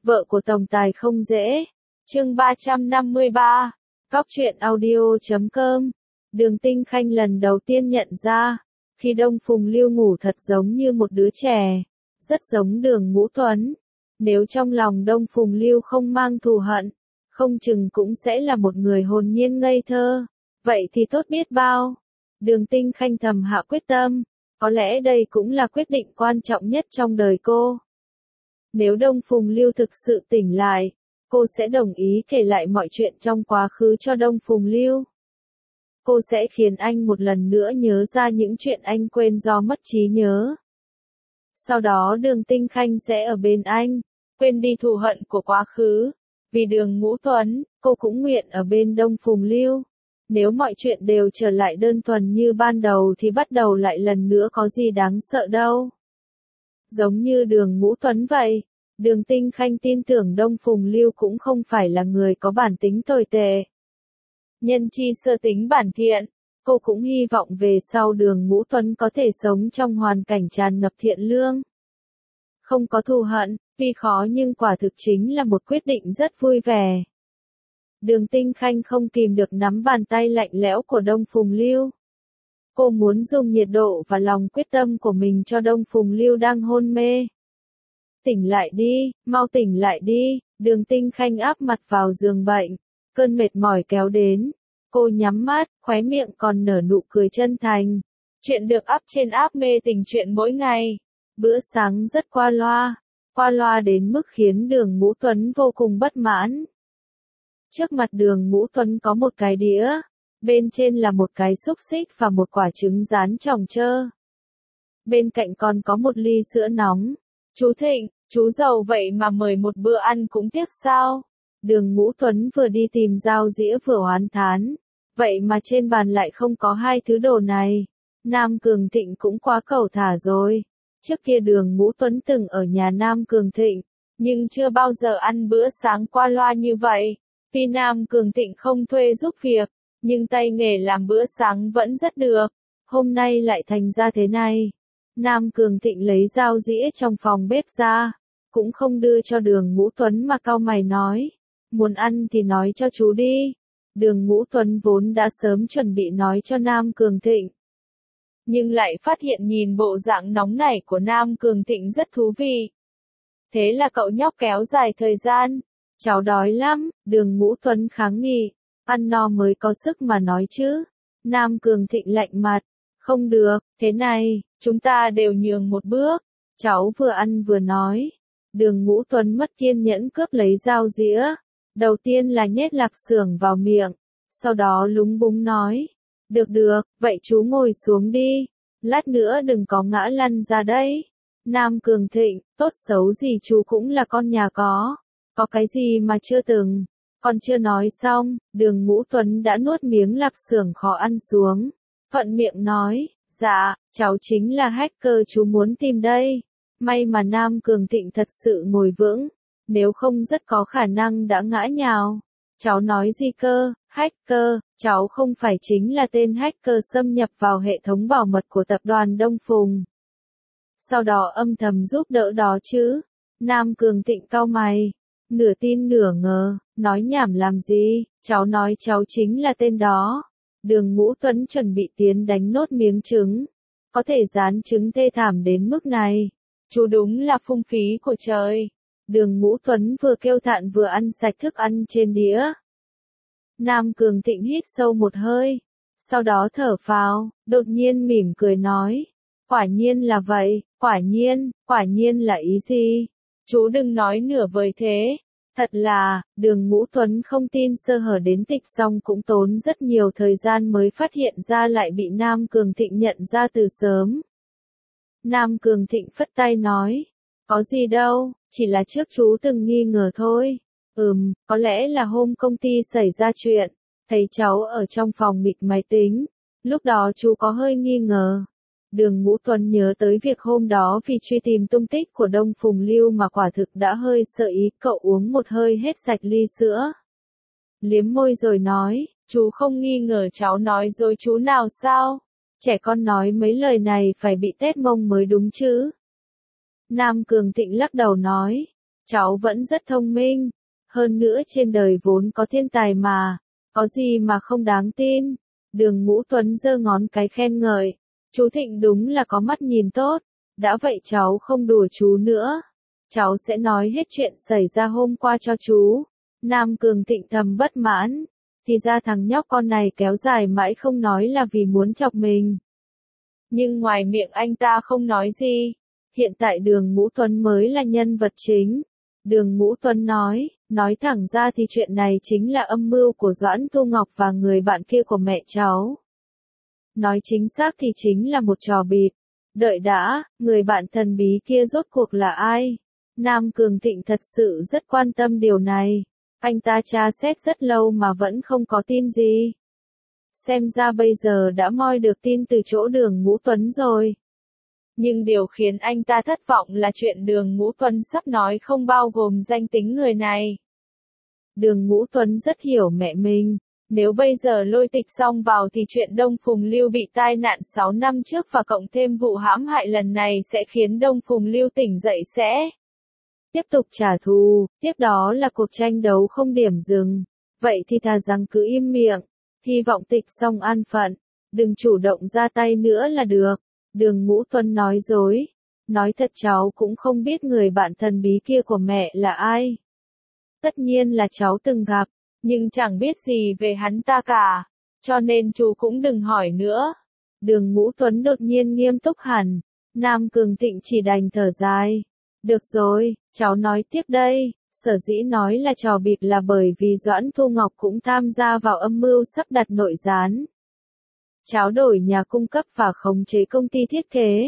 Vợ của tổng tài không dễ. Chương 353. Cóc truyện audio.com. Đường Tinh Khanh lần đầu tiên nhận ra, khi Đông Phùng Lưu ngủ thật giống như một đứa trẻ, rất giống Đường Ngũ Tuấn. Nếu trong lòng Đông Phùng Lưu không mang thù hận, không chừng cũng sẽ là một người hồn nhiên ngây thơ. Vậy thì tốt biết bao. Đường Tinh Khanh thầm hạ quyết tâm, có lẽ đây cũng là quyết định quan trọng nhất trong đời cô. Nếu Đông Phùng Lưu thực sự tỉnh lại, cô sẽ đồng ý kể lại mọi chuyện trong quá khứ cho Đông Phùng Lưu. Cô sẽ khiến anh một lần nữa nhớ ra những chuyện anh quên do mất trí nhớ. Sau đó Đường Tinh Khanh sẽ ở bên anh, quên đi thù hận của quá khứ. Vì Đường Ngũ Tuấn, cô cũng nguyện ở bên Đông Phùng Lưu. Nếu mọi chuyện đều trở lại đơn thuần như ban đầu thì bắt đầu lại lần nữa có gì đáng sợ đâu. Giống như Đường Ngũ Tuấn vậy, Đường Tinh Khanh tin tưởng Đông Phùng Lưu cũng không phải là người có bản tính tồi tệ. Nhân chi sơ tính bản thiện, cô cũng hy vọng về sau Đường Ngũ Tuấn có thể sống trong hoàn cảnh tràn ngập thiện lương. Không có thù hận, tuy khó nhưng quả thực chính là một quyết định rất vui vẻ. Đường Tinh Khanh không kìm được nắm bàn tay lạnh lẽo của Đông Phùng Lưu. Cô muốn dùng nhiệt độ và lòng quyết tâm của mình cho Đông Phùng Lưu đang hôn mê. Tỉnh lại đi, mau tỉnh lại đi, Đường Tinh Khanh áp mặt vào giường bệnh, cơn mệt mỏi kéo đến. Cô nhắm mắt, khóe miệng còn nở nụ cười chân thành. Chuyện được up trên app Mê Tình Chuyện mỗi ngày. Bữa sáng rất qua loa đến mức khiến Đường Ngũ Tuấn vô cùng bất mãn. Trước mặt Đường Ngũ Tuấn có một cái đĩa, bên trên là một cái xúc xích và một quả trứng rán tròng trơ. Bên cạnh còn có một ly sữa nóng. Chú Thịnh, chú giàu vậy mà mời một bữa ăn cũng tiếc sao? Đường Ngũ Tuấn vừa đi tìm dao dĩa vừa oán thán. Vậy mà trên bàn lại không có hai thứ đồ này. Nam Cường Thịnh cũng quá cẩu thả rồi. Trước kia Đường Ngũ Tuấn từng ở nhà Nam Cường Thịnh, nhưng chưa bao giờ ăn bữa sáng qua loa như vậy. Tuy Nam Cường Thịnh không thuê giúp việc, nhưng tay nghề làm bữa sáng vẫn rất được. Hôm nay lại thành ra thế này. Nam Cường Thịnh lấy dao dĩa trong phòng bếp ra, cũng không đưa cho Đường Ngũ Tuấn mà cau mày nói. Muốn ăn thì nói cho chú đi. Đường Ngũ Tuấn vốn đã sớm chuẩn bị nói cho Nam Cường Thịnh. Nhưng lại phát hiện nhìn bộ dạng nóng nảy của Nam Cường Thịnh rất thú vị. Thế là cậu nhóc kéo dài thời gian. Cháu đói lắm, Đường Ngũ Tuấn kháng nghị. Ăn no mới có sức mà nói chứ. Nam Cường Thịnh lạnh mặt. Không được, thế này, chúng ta đều nhường một bước. Cháu vừa ăn vừa nói. Đường Ngũ Tuấn mất kiên nhẫn cướp lấy dao dĩa. Đầu tiên là nhét lạp xưởng vào miệng. Sau đó lúng búng nói. Được, vậy chú ngồi xuống đi. Lát nữa đừng có ngã lăn ra đấy. Nam Cường Thịnh, tốt xấu gì chú cũng là con nhà có. Có cái gì mà chưa từng. Còn chưa nói xong, Đường Ngũ Tuấn đã nuốt miếng lạp xưởng khó ăn xuống. Thuận miệng nói, dạ, cháu chính là hacker chú muốn tìm đây. May mà Nam Cường Thịnh thật sự ngồi vững, nếu không rất có khả năng đã ngã nhào. Cháu nói gì cơ, hacker, cháu không phải chính là tên hacker xâm nhập vào hệ thống bảo mật của tập đoàn Đông Phùng. Sau đó âm thầm giúp đỡ đó chứ. Nam Cường Thịnh cau mày, nửa tin nửa ngờ, nói nhảm làm gì, cháu nói cháu chính là tên đó. Đường Ngũ Tuấn chuẩn bị tiến đánh nốt miếng trứng. Có thể rán trứng thê thảm đến mức này. Chú đúng là phung phí của trời. Đường Ngũ Tuấn vừa kêu thạn vừa ăn sạch thức ăn trên đĩa. Nam Cường Thịnh hít sâu một hơi. Sau đó thở phào, đột nhiên mỉm cười nói. Quả nhiên là vậy, quả nhiên là ý gì? Chú đừng nói nửa vời thế. Thật là, Đường Ngũ Tuấn không tin sơ hở đến tịch xong cũng tốn rất nhiều thời gian mới phát hiện ra lại bị Nam Cường Thịnh nhận ra từ sớm. Nam Cường Thịnh phất tay nói, có gì đâu, chỉ là trước chú từng nghi ngờ thôi. Có lẽ là hôm công ty xảy ra chuyện, thấy cháu ở trong phòng nghịch máy tính, lúc đó chú có hơi nghi ngờ. Đường Ngũ Tuấn nhớ tới việc hôm đó vì truy tìm tung tích của Đông Phùng Lưu mà quả thực đã hơi sợ ý, cậu uống một hơi hết sạch ly sữa. Liếm môi rồi nói, chú không nghi ngờ cháu nói dối chú nào sao? Trẻ con nói mấy lời này phải bị tét mông mới đúng chứ. Nam Cường Thịnh lắc đầu nói, Cháu vẫn rất thông minh. Hơn nữa trên đời vốn có thiên tài mà. Có gì mà không đáng tin. Đường Ngũ Tuấn giơ ngón cái khen ngợi. Chú Thịnh đúng là có mắt nhìn tốt. Đã vậy cháu không đùa chú nữa. Cháu sẽ nói hết chuyện xảy ra hôm qua cho chú. Nam Cường Thịnh thầm bất mãn. Thì ra thằng nhóc con này kéo dài mãi không nói là vì muốn chọc mình. Nhưng ngoài miệng anh ta không nói gì. Hiện tại Đường Ngũ Tuấn mới là nhân vật chính. Đường Ngũ Tuấn nói thẳng ra thì chuyện này chính là âm mưu của Doãn Thu Ngọc và người bạn kia của mẹ cháu. Nói chính xác thì chính là một trò bịp. Đợi đã, người bạn thần bí kia rốt cuộc là ai? Nam Cường Thịnh thật sự rất quan tâm điều này. Anh ta tra xét rất lâu mà vẫn không có tin gì. Xem ra bây giờ đã moi được tin từ chỗ Đường Ngũ Tuấn rồi. Nhưng điều khiến anh ta thất vọng là chuyện Đường Ngũ Tuấn sắp nói không bao gồm danh tính người này. Đường Ngũ Tuấn rất hiểu mẹ mình. Nếu bây giờ Lôi Tịch xong vào thì chuyện Đông Phùng Lưu bị tai nạn 6 năm trước và cộng thêm vụ hãm hại lần này sẽ khiến Đông Phùng Lưu tỉnh dậy sẽ tiếp tục trả thù, tiếp đó là cuộc tranh đấu không điểm dừng. Vậy thì thà rằng cứ im miệng, hy vọng Tịch xong an phận, đừng chủ động ra tay nữa là được. Đường Ngũ Tuấn nói dối, nói thật cháu cũng không biết người bạn thần bí kia của mẹ là ai. Tất nhiên là cháu từng gặp, nhưng chẳng biết gì về hắn ta cả, cho nên chú cũng đừng hỏi nữa. Đường Ngũ Tuấn đột nhiên nghiêm túc hẳn, Nam Cường Thịnh chỉ đành thở dài. Được rồi, cháu nói tiếp đây, sở dĩ nói là trò bịp là bởi vì Doãn Thu Ngọc cũng tham gia vào âm mưu sắp đặt nội gián. Cháu đổi nhà cung cấp và khống chế công ty thiết kế.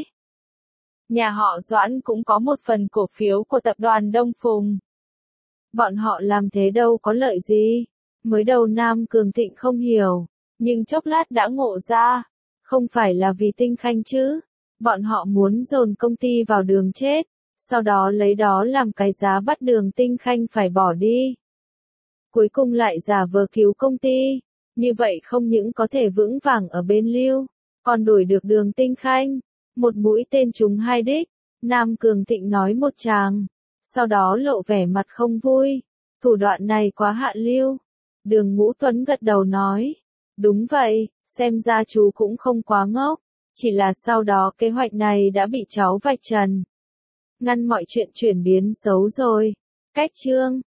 Nhà họ Doãn cũng có một phần cổ phiếu của tập đoàn Đông Phùng. Bọn họ làm thế đâu có lợi gì. Mới đầu Nam Cường Thịnh không hiểu, nhưng chốc lát đã ngộ ra. Không phải là vì Tinh Khanh chứ. Bọn họ muốn dồn công ty vào đường chết, sau đó lấy đó làm cái giá bắt Đường Tinh Khanh phải bỏ đi. Cuối cùng lại giả vờ cứu công ty. Như vậy không những có thể vững vàng ở bên Lưu, còn đuổi được Đường Tinh Khanh. Một mũi tên trúng hai đích. Nam Cường Thịnh nói một tràng, sau đó lộ vẻ mặt không vui. Thủ đoạn này quá hạ lưu. Đường Ngũ Tuấn gật đầu nói. Đúng vậy, xem ra chú cũng không quá ngốc. Chỉ là sau đó kế hoạch này đã bị cháu vạch trần. Ngăn mọi chuyện chuyển biến xấu rồi. Cách chương